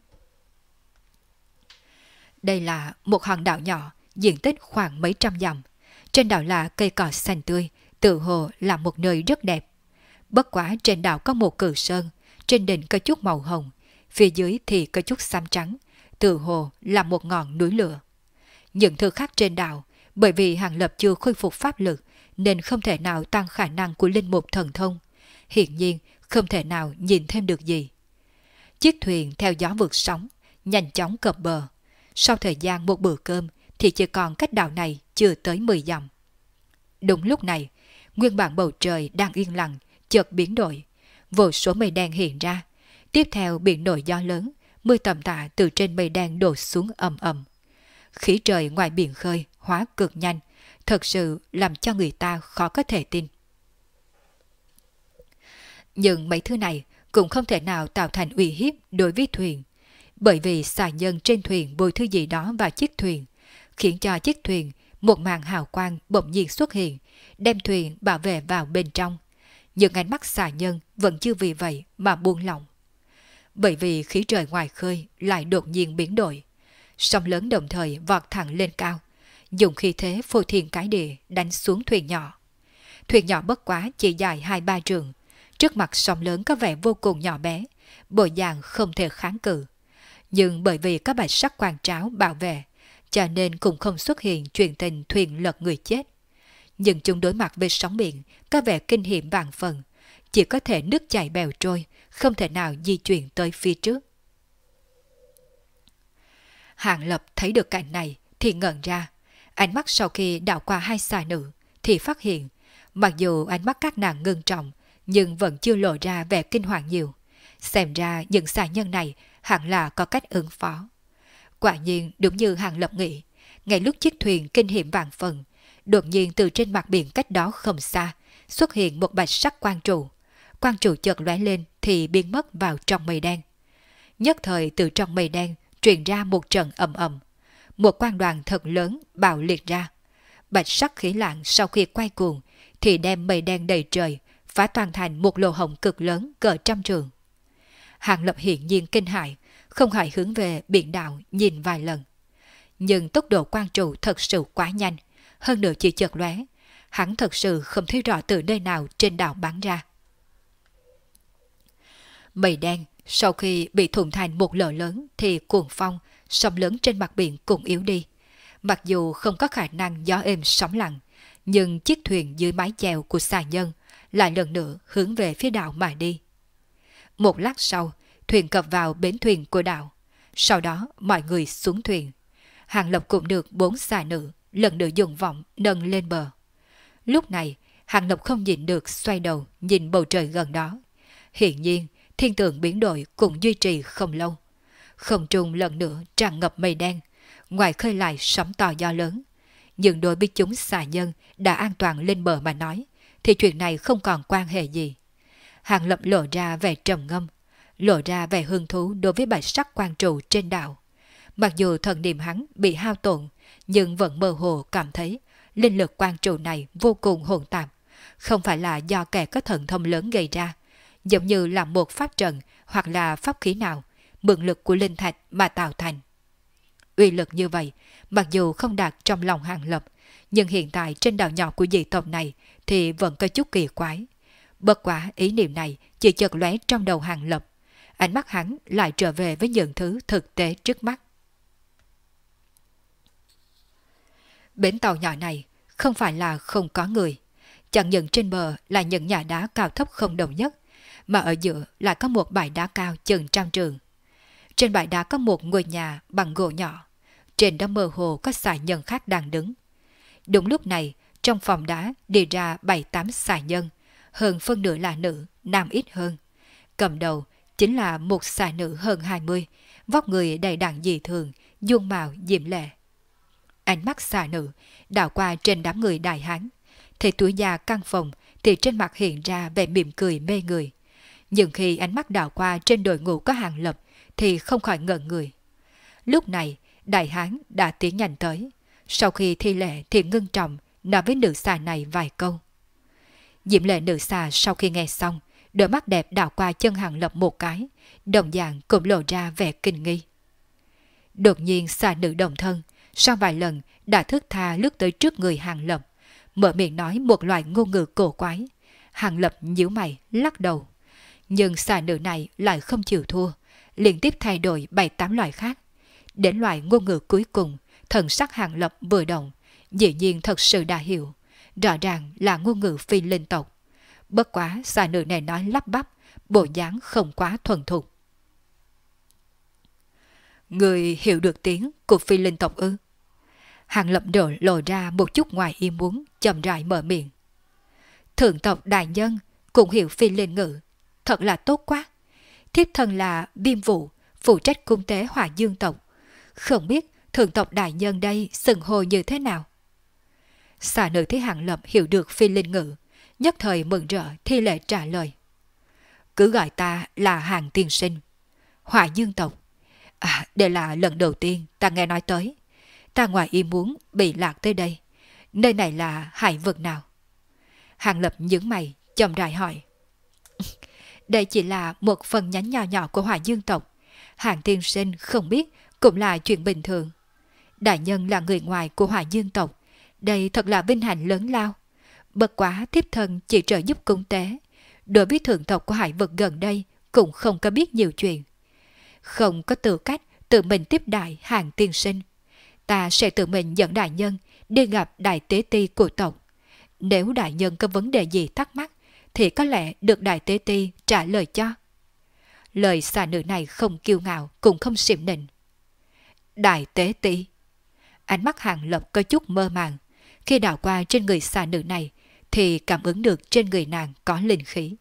S1: Đây là một hòn đảo nhỏ, diện tích khoảng mấy trăm dặm. Trên đảo là cây cỏ xanh tươi, tự hồ là một nơi rất đẹp. Bất quá trên đảo có một cự sơn, trên đỉnh có chút màu hồng, phía dưới thì có chút xám trắng, tự hồ là một ngọn núi lửa. Những thứ khác trên đảo, bởi vì Hàng Lập chưa khôi phục pháp lực, nên không thể nào tăng khả năng của linh mục thần thông. Hiển nhiên, không thể nào nhìn thêm được gì. Chiếc thuyền theo gió vượt sóng, nhanh chóng cập bờ. Sau thời gian một bữa cơm, thì chỉ còn cách đảo này chưa tới 10 dặm. Đúng lúc này, nguyên bản bầu trời đang yên lặng, chợt biến đổi. Vô số mây đen hiện ra. Tiếp theo biển nổi gió lớn, mưa tầm tã từ trên mây đen đổ xuống ầm ầm. Khí trời ngoài biển khơi hóa cực nhanh, thật sự làm cho người ta khó có thể tin. Nhưng mấy thứ này cũng không thể nào tạo thành uy hiếp đối với thuyền, bởi vì xà nhân trên thuyền bôi thứ gì đó vào chiếc thuyền, khiến cho chiếc thuyền một màn hào quang bỗng nhiên xuất hiện, đem thuyền bảo vệ vào bên trong. Nhưng ánh mắt xà nhân vẫn chưa vì vậy mà buông lỏng. Bởi vì khí trời ngoài khơi lại đột nhiên biến đổi, sóng lớn đồng thời vọt thẳng lên cao, dùng khí thế phô thiên cái địa đánh xuống thuyền nhỏ. Thuyền nhỏ bất quá chỉ dài 2-3 trượng, trước mặt sóng lớn có vẻ vô cùng nhỏ bé, bộ dạng không thể kháng cự. Nhưng bởi vì có bạch sắc quan tráo bảo vệ, cho nên cũng không xuất hiện chuyện tình thuyền lật người chết. Nhưng chúng đối mặt với sóng biển có vẻ kinh hiểm vạn phần, chỉ có thể nước chảy bèo trôi, không thể nào di chuyển tới phía trước. Hàng Lập thấy được cảnh này thì ngẩn ra, ánh mắt sau khi đảo qua hai xà nữ thì phát hiện, mặc dù ánh mắt các nàng ngưng trọng, nhưng vẫn chưa lộ ra vẻ kinh hoàng nhiều. Xem ra những xà nhân này hẳn là có cách ứng phó. Quả nhiên đúng như Hàng Lập nghĩ, ngay lúc chiếc thuyền kinh hiểm vạn phần, đột nhiên từ trên mặt biển cách đó không xa xuất hiện một bạch sắc quang trụ. Quang trụ chợt lóe lên thì biến mất vào trong mây đen. Nhất thời từ trong mây đen truyền ra một trận ầm ầm, một quang đoàn thật lớn bạo liệt ra. Bạch sắc khí lạng sau khi quay cuồng thì đem mây đen đầy trời phá toàn thành một lỗ hổng cực lớn cỡ trăm trượng. Hàng Lập hiển nhiên kinh hãi, không khỏi hướng về biển đảo nhìn vài lần. Nhưng tốc độ quang trụ thật sự quá nhanh, hơn nữa chỉ chợt lóe, hắn thật sự không thấy rõ từ nơi nào trên đảo bắn ra. Mây đen sau khi bị thủng thành một lỗ lớn thì cuồng phong, sóng lớn trên mặt biển cũng yếu đi. Mặc dù không có khả năng gió êm sóng lặng, nhưng chiếc thuyền dưới mái chèo của xà nhân lại lần nữa hướng về phía đảo mà đi. Một lát sau, thuyền cập vào bến thuyền của đảo. Sau đó mọi người xuống thuyền. Hàng Lập cũng được 4 xà nữ lần nữa dùng vọng nâng lên bờ. Lúc này, Hàng Lập không nhìn được xoay đầu nhìn bầu trời gần đó. Hiển nhiên, thiên tượng biến đổi cũng duy trì không lâu. Không trung lần nữa tràn ngập mây đen, ngoài khơi lại sóng to gió lớn. Nhưng đối với chúng xà nhân đã an toàn lên bờ mà nói, thì chuyện này không còn quan hệ gì. Hàng Lập lộ ra vẻ trầm ngâm, lộ ra vẻ hứng thú đối với bạch sắc quang trụ trên đảo. Mặc dù thần niệm hắn bị hao tổn, nhưng vẫn mơ hồ cảm thấy linh lực quang trụ này vô cùng hỗn tạp, không phải là do kẻ có thần thông lớn gây ra, giống như là một pháp trận hoặc là pháp khí nào, mượn lực của linh thạch mà tạo thành. Uy lực như vậy, mặc dù không đạt trong lòng Hàng Lập, nhưng hiện tại trên đảo nhỏ của dị tộc này thì vẫn có chút kỳ quái. Bất quá ý niệm này chỉ chợt lóe trong đầu Hàng Lập, ánh mắt hắn lại trở về với những thứ thực tế trước mắt. Bến tàu nhỏ này không phải là không có người, chẳng những trên bờ là những nhà đá cao thấp không đồng nhất, mà ở giữa lại có một bãi đá cao chừng 100 trượng. Trên bãi đá có một ngôi nhà bằng gỗ nhỏ, trên đó mơ hồ có xà nhân khác đang đứng. Đúng lúc này, trong phòng đá đi ra 7-8 xà nhân, hơn phân nửa là nữ, nam ít hơn. Cầm đầu chính là một xà nữ hơn 20, vóc người đầy đặn dị thường, dung mạo diễm lệ. Ánh mắt xà nữ đảo qua trên đám người đại hán, thấy túi già căn phòng thì trên mặt hiện ra vẻ mỉm cười mê người. Nhưng khi ánh mắt đảo qua trên đội ngũ có Hàng Lập thì không khỏi ngẩn người. Lúc này, đại hán đã tiến nhanh tới. Sau khi thi lễ thì ngưng trọng nói với nữ xà này vài câu. Diễm lệ nữ xà sau khi nghe xong, đôi mắt đẹp đảo qua chân Hàng Lập một cái, đồng dạng cũng lộ ra vẻ kinh nghi. Đột nhiên xà nữ đồng thân, sau vài lần đã thước tha lướt tới trước người Hàng Lập, mở miệng nói một loại ngôn ngữ cổ quái. Hàng Lập nhíu mày lắc đầu. Nhưng xà nữ này lại không chịu thua, liên tiếp thay đổi 7-8 loại khác. Đến loại ngôn ngữ cuối cùng, thần sắc Hàng Lập vừa động, dĩ nhiên thật sự đã hiểu, rõ ràng là ngôn ngữ phi linh tộc. Bất quá xà nữ này nói lắp bắp, bộ dáng không quá thuần thục. Người hiểu được tiếng của phi linh tộc ư? Hàng Lập lộ ra một chút ngoài ý muốn, chậm rãi mở miệng. Thượng tộc đại nhân cũng hiểu phi linh ngữ, thật là tốt quá. Thiếp thân là Viêm Vũ, phụ trách cung tế Hỏa Dương tộc. Không biết thượng tộc đại nhân đây xưng hô như thế nào? Xà nữ thấy Hàng Lập hiểu được phi linh ngữ, nhất thời mừng rỡ thi lễ trả lời. Cứ gọi ta là Hàng tiên sinh. Hỏa Dương tộc. Đây là lần đầu tiên ta nghe nói tới. Ta ngoài ý muốn bị lạc tới đây. Nơi này là hải vực nào? Hàng Lập nhướng mày, chậm rãi hỏi. Đây chỉ là một phần nhánh nhỏ nhỏ của Hỏa Dương tộc. Hàng tiên sinh không biết cũng là chuyện bình thường. Đại nhân là người ngoài của Hỏa Dương tộc. Đây thật là vinh hạnh lớn lao. Bất quá thiếp thân chỉ trợ giúp cung tế. Đối với thượng tộc của hải vực gần đây cũng không có biết nhiều chuyện. Không có tư cách tự mình tiếp đại Hàng tiên sinh. Ta sẽ tự mình dẫn đại nhân đi gặp đại tế ti của tộc. Nếu đại nhân có vấn đề gì thắc mắc thì có lẽ được đại tế ti trả lời cho. Lời xà nữ này không kiêu ngạo cũng không xỉm nịnh. Đại tế ti. Ánh mắt Hàng Lập có chút mơ màng. Khi đảo qua trên người xà nữ này thì cảm ứng được trên người nàng có linh khí.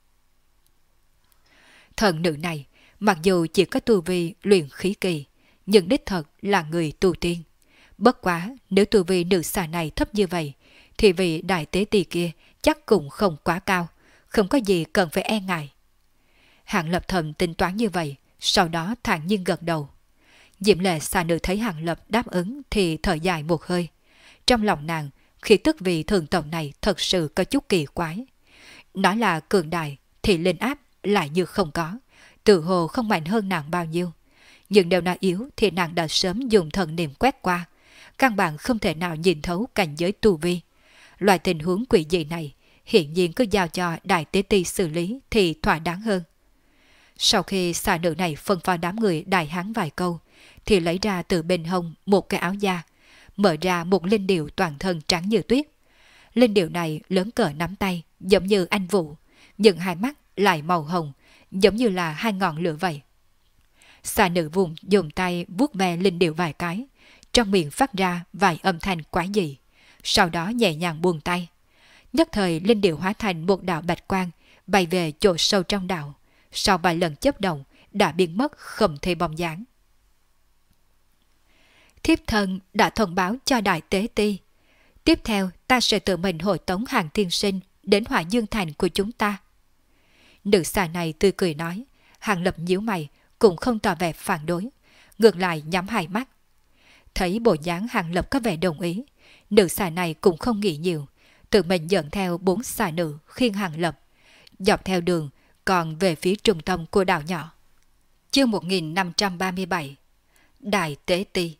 S1: Thần nữ này mặc dù chỉ có tu vi luyện khí kỳ, nhưng đích thật là người tu tiên. Bất quá nếu tu vi nữ xà này thấp như vậy thì vị đại tế ti kia chắc cũng không quá cao, không có gì cần phải e ngại. Hàng Lập thầm tính toán như vậy, sau đó thản nhiên gật đầu. Diễm Lệ xà nữ thấy Hàng Lập đáp ứng thì thở dài một hơi. Trong lòng nàng, khi tức vị thường tộc này thật sự có chút kỳ quái. Nói là cường đại thì linh áp lại như không có, tự hồ không mạnh hơn nàng bao nhiêu. Nhưng nếu nào yếu thì nàng đã sớm dùng thần niệm quét qua, căn bản không thể nào nhìn thấu cảnh giới tu vi. Loại tình huống quỷ dị này hiển nhiên cứ giao cho đại tế ti xử lý thì thỏa đáng hơn. Sau khi xà nữ này phân phó đám người đại hán vài câu thì lấy ra từ bên hông một cái áo da, mở ra một linh điệu toàn thân trắng như tuyết. Linh điệu này lớn cỡ nắm tay, giống như anh Vũ, nhưng hai mắt lại màu hồng, giống như là hai ngọn lửa vậy. Xà nữ vùng dùng tay vuốt ve linh điệu vài cái, trong miệng phát ra vài âm thanh quái dị, sau đó nhẹ nhàng buông tay. Nhất thời linh điệu hóa thành một đạo bạch quang, bay về chỗ sâu trong đạo, sau vài lần chớp động đã biến mất không thấy bóng dáng. Thiếp thân đã thông báo cho đại tế ti. Tiếp theo ta sẽ tự mình hội tống Hàng tiên sinh đến Hỏa Dương thành của chúng ta. Nữ xà này tươi cười nói. Hàng Lập nhíu mày cũng không tỏ vẻ phản đối, ngược lại nhắm hai mắt. Thấy bộ dáng Hàng Lập có vẻ đồng ý, nữ xà này cũng không nghĩ nhiều, tự mình dẫn theo 4 xà nữ khiêng Hàng Lập, dọc theo đường còn về phía trung tâm của đảo nhỏ. Chương 1537 Đại Tế Ti.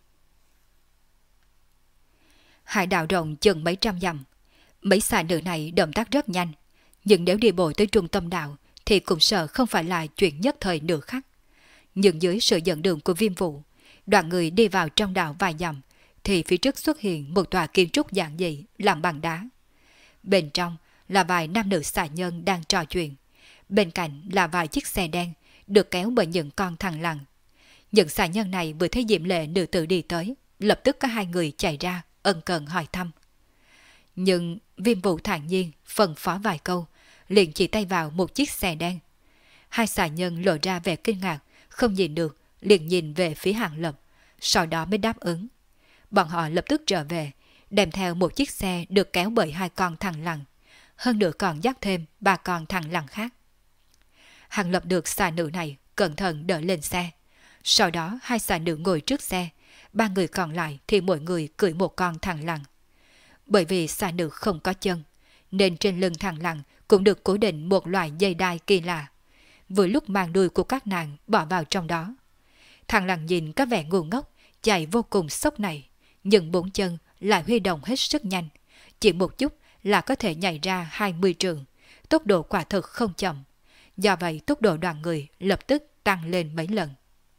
S1: Hải đảo rộng chừng mấy trăm dặm, mấy xà nữ này động tác rất nhanh, nhưng nếu đi bộ tới trung tâm đảo thì cũng sợ không phải là chuyện nhất thời nửa khắc. Nhưng dưới sự dẫn đường của Viêm Vũ, đoàn người đi vào trong đảo vài dặm thì phía trước xuất hiện một tòa kiến trúc giản dị làm bằng đá. Bên trong là vài nam nữ xà nhân đang trò chuyện, bên cạnh là vài chiếc xe đen được kéo bởi những con thằn lằn. Những xà nhân này vừa thấy Diễm Lệ nữ tử đi tới, lập tức có hai người chạy ra ân cần hỏi thăm. Nhưng Viêm Vũ thản nhiên phân phó vài câu, liền chỉ tay vào một chiếc xe đen. Hai xà nhân lộ ra vẻ kinh ngạc, không nhìn được, liền nhìn về phía Hàng Lập, sau đó mới đáp ứng. Bọn họ lập tức trở về, đem theo một chiếc xe được kéo bởi hai con thằn lằn, hơn nữa còn dắt thêm 3 con thằn lằn khác. Hàng Lập được xà nữ này cẩn thận đỡ lên xe, sau đó hai xà nữ ngồi trước xe, 3 người còn lại thì mỗi người cưỡi một con thằn lằn. Bởi vì xà nữ không có chân, nên trên lưng thằn lằn cũng được cố định một loại dây đai kỳ lạ. Vừa lúc mang đuôi của các nàng bỏ vào trong đó. Thằn lằn nhìn có vẻ ngu ngốc, chạy vô cùng sốc này, nhưng 4 chân lại huy động hết sức nhanh, chỉ một chút là có thể nhảy ra 20 trượng, tốc độ quả thực không chậm. Do vậy tốc độ đoàn người lập tức tăng lên mấy lần.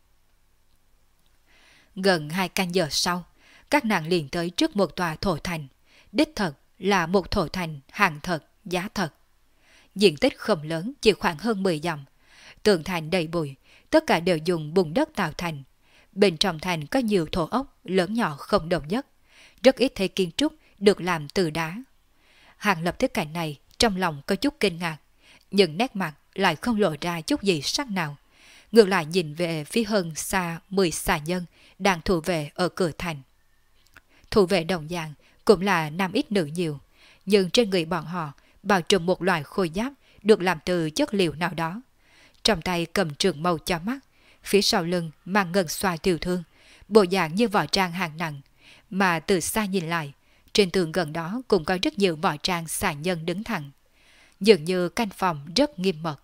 S1: Gần 2 canh giờ sau, các nàng liền tới trước một tòa thổ thành. Đích thật là một thổ thành hàng thật, giá thật. Diện tích không lớn, chỉ khoảng hơn 10 dặm. Tường thành đầy bụi, tất cả đều dùng bùn đất tạo thành. Bên trong thành có nhiều thổ ốc lớn nhỏ không đồng nhất. Rất ít thấy kiến trúc được làm từ đá. Hàng Lập thấy cảnh này, trong lòng có chút kinh ngạc, nhưng nét mặt lại không lộ ra chút gì sắc nào. Ngược lại nhìn về phía hơn xa 10 xà nhân đang thủ vệ ở cửa thành. Thủ vệ đồng dạng cũng là nam ít nữ nhiều, nhưng trên người bọn họ bao trùm một loại khôi giáp được làm từ chất liệu nào đó. Trong tay cầm trường mâu cho mắt, phía sau lưng mang ngân xoa tiểu thương, bộ dạng như võ trang hạng nặng, mà từ xa nhìn lại, trên tường gần đó cũng có rất nhiều võ trang xà nhân đứng thẳng. Dường như căn phòng rất nghiêm mật.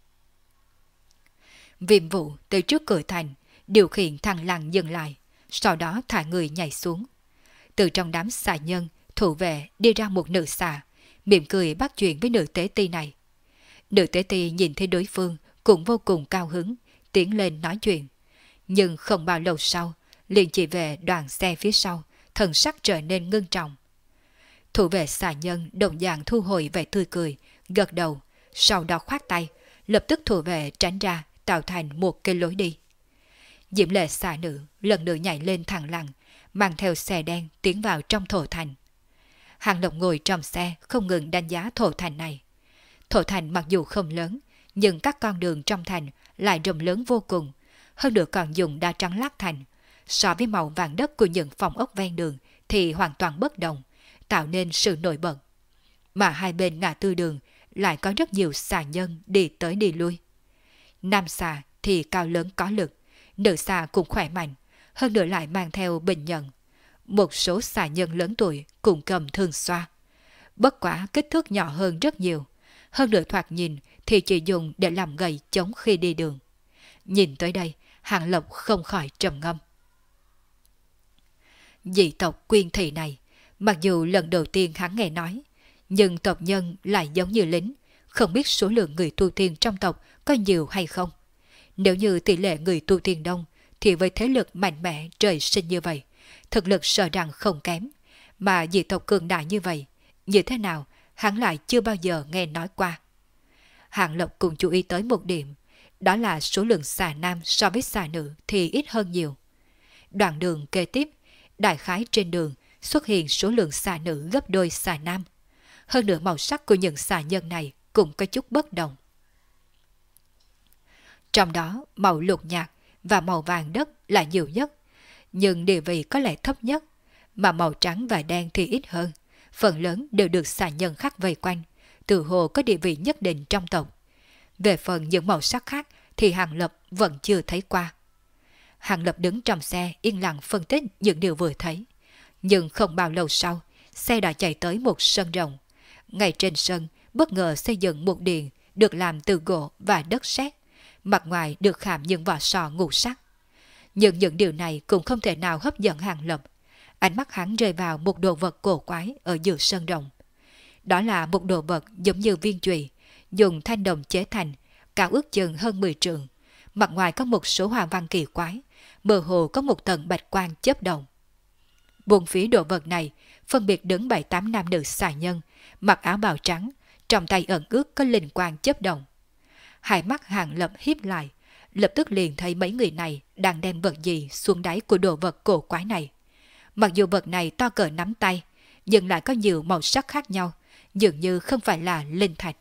S1: Viêm Vũ tới trước cửa thành, điều khiển thằng lằn dừng lại, sau đó thả người nhảy xuống. Từ trong đám xà nhân, thủ vệ đi ra một nữ xà, mỉm cười bắt chuyện với nữ tế ti này. Nữ tế ti nhìn thấy đối phương cũng vô cùng cao hứng, tiến lên nói chuyện. Nhưng không bao lâu sau, liền chỉ về đoàn xe phía sau, thần sắc trở nên ngưng trọng. Thủ vệ xà nhân đồng dạng thu hồi vẻ tươi cười, gật đầu, sau đó khoát tay, lập tức thủ vệ tránh ra, tạo thành một cái lối đi. Diễm Lệ xà nữ lần nữa nhảy lên thẳng lặng, mang theo xe đen tiến vào trong thổ thành. Hàng Lập ngồi trong xe không ngừng đánh giá thổ thành này. Thổ thành mặc dù không lớn, nhưng các con đường trong thành lại rộng lớn vô cùng, hơn nữa còn dùng đá trắng lát thành. So với màu vàng đất của những phòng ốc ven đường thì hoàn toàn bất đồng, tạo nên sự nổi bật. Mà hai bên ngã tư đường lại có rất nhiều xà nhân đi tới đi lui. Nam xà thì cao lớn có lực, nữ xà cũng khỏe mạnh, hơn nữa lại mang theo bình nhận. Một số xà nhân lớn tuổi cũng cầm thương xoa. Bất quả kích thước nhỏ hơn rất nhiều, hơn nữa thoạt nhìn thì chỉ dùng để làm gậy chống khi đi đường. Nhìn tới đây, Hàng Lập không khỏi trầm ngâm. Dị tộc Quyên Thị này, mặc dù lần đầu tiên hắn nghe nói, nhưng tộc nhân lại giống như lính, không biết số lượng người tu tiên trong tộc có nhiều hay không. Nếu như tỷ lệ người tu tiên đông, thì với thế lực mạnh mẽ trời sinh như vậy, thực lực sợ rằng không kém, mà dị tộc cường đại như vậy, như thế nào hắn lại chưa bao giờ nghe nói qua. Hàng Lập cũng chú ý tới một điểm, đó là số lượng xà nam so với xà nữ thì ít hơn nhiều. Đoạn đường kế tiếp, đại khái trên đường xuất hiện số lượng xà nữ gấp đôi xà nam. Hơn nữa màu sắc của những xà nhân này cũng có chút bất đồng. Trong đó màu lục nhạt và màu vàng đất là nhiều nhất, nhưng địa vị có lẽ thấp nhất, mà màu trắng và đen thì ít hơn. Phần lớn đều được xà nhân khác vây quanh, tự hồ có địa vị nhất định trong tộc. Về phần những màu sắc khác thì Hàng Lập vẫn chưa thấy qua. Hàng Lập đứng trong xe yên lặng phân tích những điều vừa thấy. Nhưng không bao lâu sau, xe đã chạy tới một sân rộng. Ngay trên sân, bất ngờ xây dựng một điện được làm từ gỗ và đất sét. Mặt ngoài được khảm những vỏ sò ngũ sắc. Nhưng những điều này cũng không thể nào hấp dẫn Hàng Lập. Ánh mắt hắn rơi vào một đồ vật cổ quái ở giữa sân rộng. Đó là một đồ vật giống như viên chùy, dùng thanh đồng chế thành, cao ước chừng hơn 10 trượng. Mặt ngoài có một số hoa văn kỳ quái, mơ hồ có một tầng bạch quang chớp động. Buông phía đồ vật này, phân biệt đứng 7-8 nam nữ xà nhân, mặc áo bào trắng, trong tay ẩn ước có linh quang chớp động. Hai mắt Hàng Lập híp lại, lập tức liền thấy mấy người này đang đem vật gì xuống đáy của đồ vật cổ quái này. Mặc dù vật này to cỡ nắm tay, nhưng lại có nhiều màu sắc khác nhau, dường như không phải là linh thạch.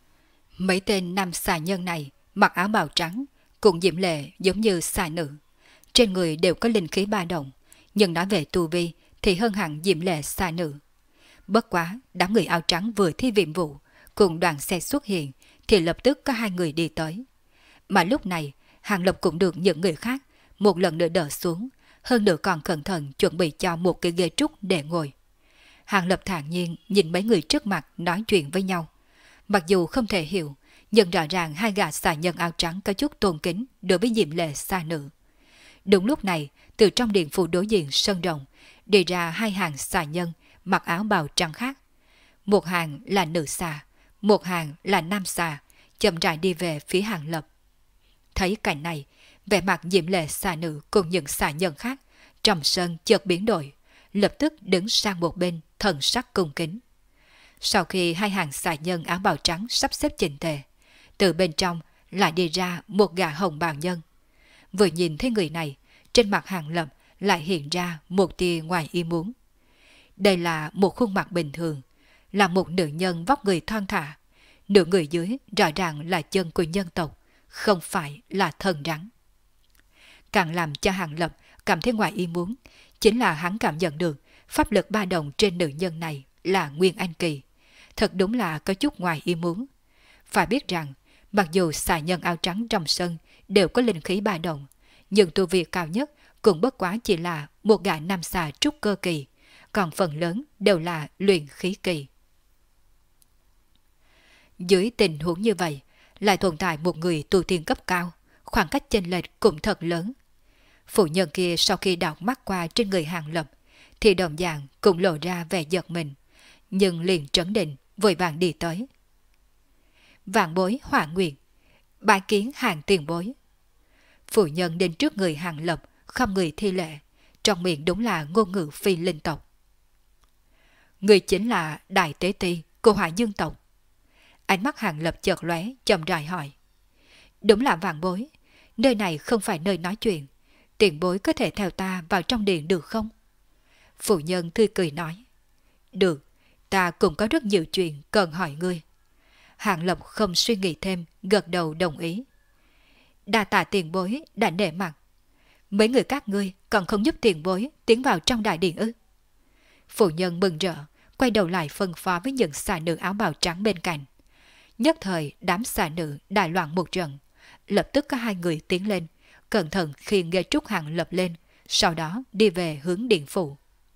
S1: Mấy tên nam xà nhân này mặc áo bào trắng, cũng diễm lệ giống như xà nữ. Trên người đều có linh khí ba động, nhưng nói về tu vi thì hơn hẳn diễm lệ xà nữ. Bất quá, đám người áo trắng vừa thi Viêm Vũ, cùng đoàn xe xuất hiện, thì lập tức có hai người đi tới. Mà lúc này, Hàng Lập cũng được những người khác một lần nữa đỡ xuống, hơn nữa còn cẩn thận chuẩn bị cho một cái ghế trúc để ngồi. Hàng Lập thản nhiên nhìn mấy người trước mặt nói chuyện với nhau. Mặc dù không thể hiểu, nhưng rõ ràng hai gã xà nhân áo trắng có chút tôn kính đối với diễm lệ xà nữ. Đúng lúc này, từ trong điện phủ đối diện sân rộng, đi ra hai hàng xà nhân mặc áo bào trắng khác. Một hàng là nữ xà, một hàng là nam xà, chậm rãi đi về phía Hàng Lập. Thấy cảnh này, vẻ mặt diễm lệ xà nữ cùng những xà nhân khác trong sân chợt biến đổi, lập tức đứng sang một bên, thần sắc cung kính. Sau khi hai hàng xà nhân áo bào trắng sắp xếp chỉnh tề, từ bên trong lại đi ra một gã hồng bào nhân. Vừa nhìn thấy người này, trên mặt Hàng Lập lại hiện ra một tia ngoài ý muốn. Đây là một khuôn mặt bình thường, là một nữ nhân vóc người thon thả, nửa người dưới rõ ràng là chân của nhân tộc, không phải là thân rắn. Càng làm cho Hàng Lập cảm thấy ngoài ý muốn, chính là hắn cảm nhận được pháp lực ba động trên nữ nhân này là Nguyên Anh Kỳ. Thật đúng là có chút ngoài ý muốn. Phải biết rằng, mặc dù xà nhân áo trắng trong sân đều có linh khí ba động, nhưng tu vi cao nhất cũng bất quá chỉ là một gã nam xà trúc cơ kỳ, còn phần lớn đều là luyện khí kỳ. Dưới tình huống như vậy, lại tồn tại một người tu tiên cấp cao, khoảng cách chênh lệch cũng thật lớn. Phụ nhân kia sau khi đảo mắt qua trên người Hàng Lập, thì đồng dạng cũng lộ ra vẻ giật mình, nhưng liền trấn định, vội vàng đi tới. Vạn bối Hỏa Nguyệt, bái kiến Hàng tiền bối. Phụ nhân đến trước người Hàng Lập, không người thi lễ, trong miệng đúng là ngôn ngữ phi linh tộc. Người chính là Đại Tế Ti của Hỏa Dương tộc. Ánh mắt Hàng Lập chợt lóe, chậm rãi hỏi. Đúng là vạn bối, nơi này không phải nơi nói chuyện, tiền bối có thể theo ta vào trong điện được không? Phụ nhân tươi cười nói. Được, ta cũng có rất nhiều chuyện cần hỏi ngươi. Hàng Lập không suy nghĩ thêm, gật đầu đồng ý. Đa tạ tiền bối đã nể mặt. Mấy người các ngươi còn không giúp tiền bối tiến vào trong đại điện ư? Phụ nhân mừng rỡ, quay đầu lại phân phó với những xà nữ áo bào trắng bên cạnh. Nhất thời đám xà nữ đại loạn một trận, lập tức có hai người tiến lên, cẩn thận khiêng ghế trúc Hàng Lập lên, sau đó đi về hướng điện phủ.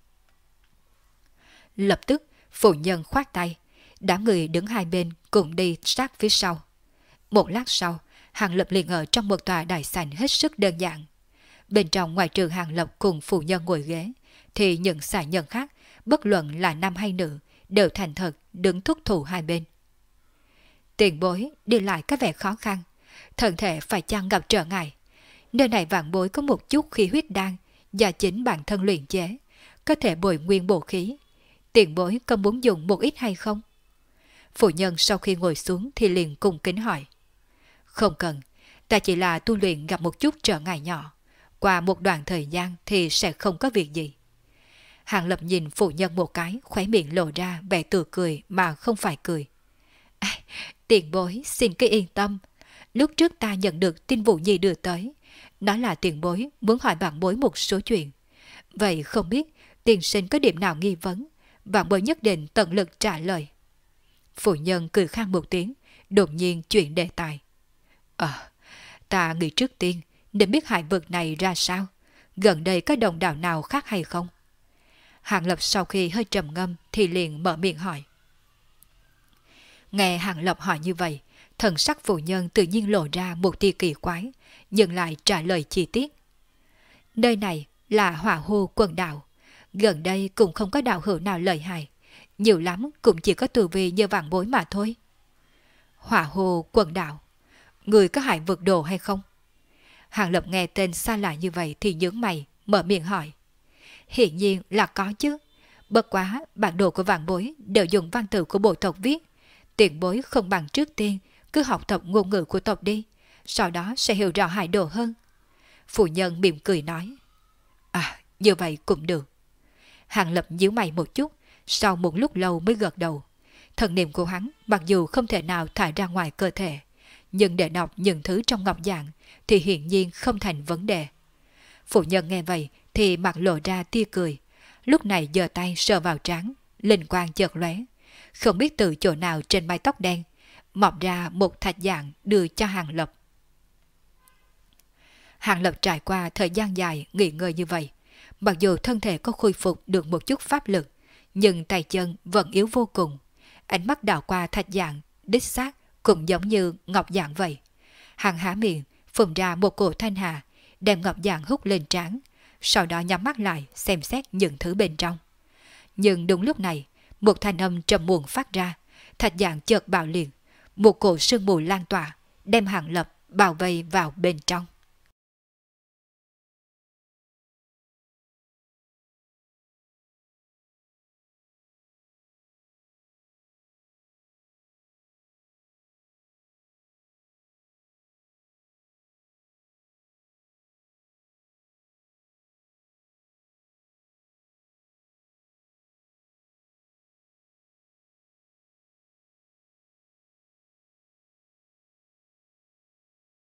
S1: Lập tức phụ nhân khoát tay, đám người đứng hai bên cùng đi sát phía sau. Một lát sau, Hàng Lập liền ở trong một tòa đại sảnh hết sức đơn giản. Bên trong ngoài trừ Hàng Lập cùng phụ nhân ngồi ghế, thì những xà nhân khác, bất luận là nam hay nữ, đều thành thật đứng thúc thủ hai bên. Tiền bối đi lại có vẻ khó khăn, thân thể phải chăng gặp trở ngại. Nơi này vạn bối có một chút khí huyết đan do chính bản thân luyện chế, có thể bồi nguyên bổ khí. Tiền bối có muốn dùng một ít hay không? Phụ nhân sau khi ngồi xuống thì liền cung kính hỏi. Không cần, ta chỉ là tu luyện gặp một chút trở ngại nhỏ, qua một đoạn thời gian thì sẽ không có việc gì. Hàng Lập nhìn phụ nhân một cái, khóe miệng lộ ra vẻ tươi cười mà không phải cười. Tiền bối xin cứ yên tâm, lúc trước ta nhận được tin Vũ Nhi đưa tới, nói là tiền bối muốn hỏi vạn bối một số chuyện. Vậy không biết tiền sinh có điểm nào nghi vấn, vạn bối nhất định tận lực trả lời. Phụ nhân cười khan một tiếng, đột nhiên chuyển đề tài. Ta nghĩ trước tiên nên biết hải vực này ra sao, gần đây có đồng đảo nào khác hay không? Hàng Lập sau khi hơi trầm ngâm thì liền mở miệng hỏi. Nghe Hàng Lập hỏi như vậy, thần sắc phụ nhân tự nhiên lộ ra một tia kỳ quái, nhưng lại trả lời chi tiết. Nơi này là Hỏa Hồ quần đảo, gần đây cũng không có đạo hữu nào lợi hại, nhiều lắm cũng chỉ có tu vi như vạn bối mà thôi. Hỏa Hồ quần đảo, người có hải vực đồ hay không? Hàng Lập nghe tên xa lạ như vậy thì nhướng mày, mở miệng hỏi. Hiển nhiên là có chứ, bất quá bản đồ của vạn bối đều dùng văn tự của bộ tộc viết. Tiền bối không bằng trước tiên cứ học tập ngôn ngữ của tộc đi, sau đó sẽ hiểu rõ hải đồ hơn. Phụ nhân mỉm cười nói. Như vậy cũng được. Hàng Lập nhíu mày một chút, sau một lúc lâu mới gật đầu. Thần niệm của hắn mặc dù không thể nào thải ra ngoài cơ thể, nhưng để đọc những thứ trong ngọc giảng thì hiển nhiên không thành vấn đề. Phụ nhân nghe vậy thì mặt lộ ra tia cười, lúc này giơ tay sờ vào trán, linh quang chợt lóe, không biết từ chỗ nào trên mái tóc đen mọc ra một thạch dạng đưa cho Hàng Lập. Hàng Lập trải qua thời gian dài nghỉ ngơi như vậy, mặc dù thân thể có khôi phục được một chút pháp lực, nhưng tay chân vẫn yếu vô cùng. Ánh mắt đảo qua thạch dạng, đích xác cũng giống như ngọc dạng vậy. Hàng há miệng, phun ra một cổ thanh hà, đem ngọc dạng hút lên trán, sau đó nhắm mắt lại xem xét những thứ bên trong. Nhưng đúng lúc này, một thanh âm trầm muộn phát ra, thạch dạng chợt bạo liền, một cổ sương mù lan tỏa, đem Hàng Lập bao vây vào bên trong.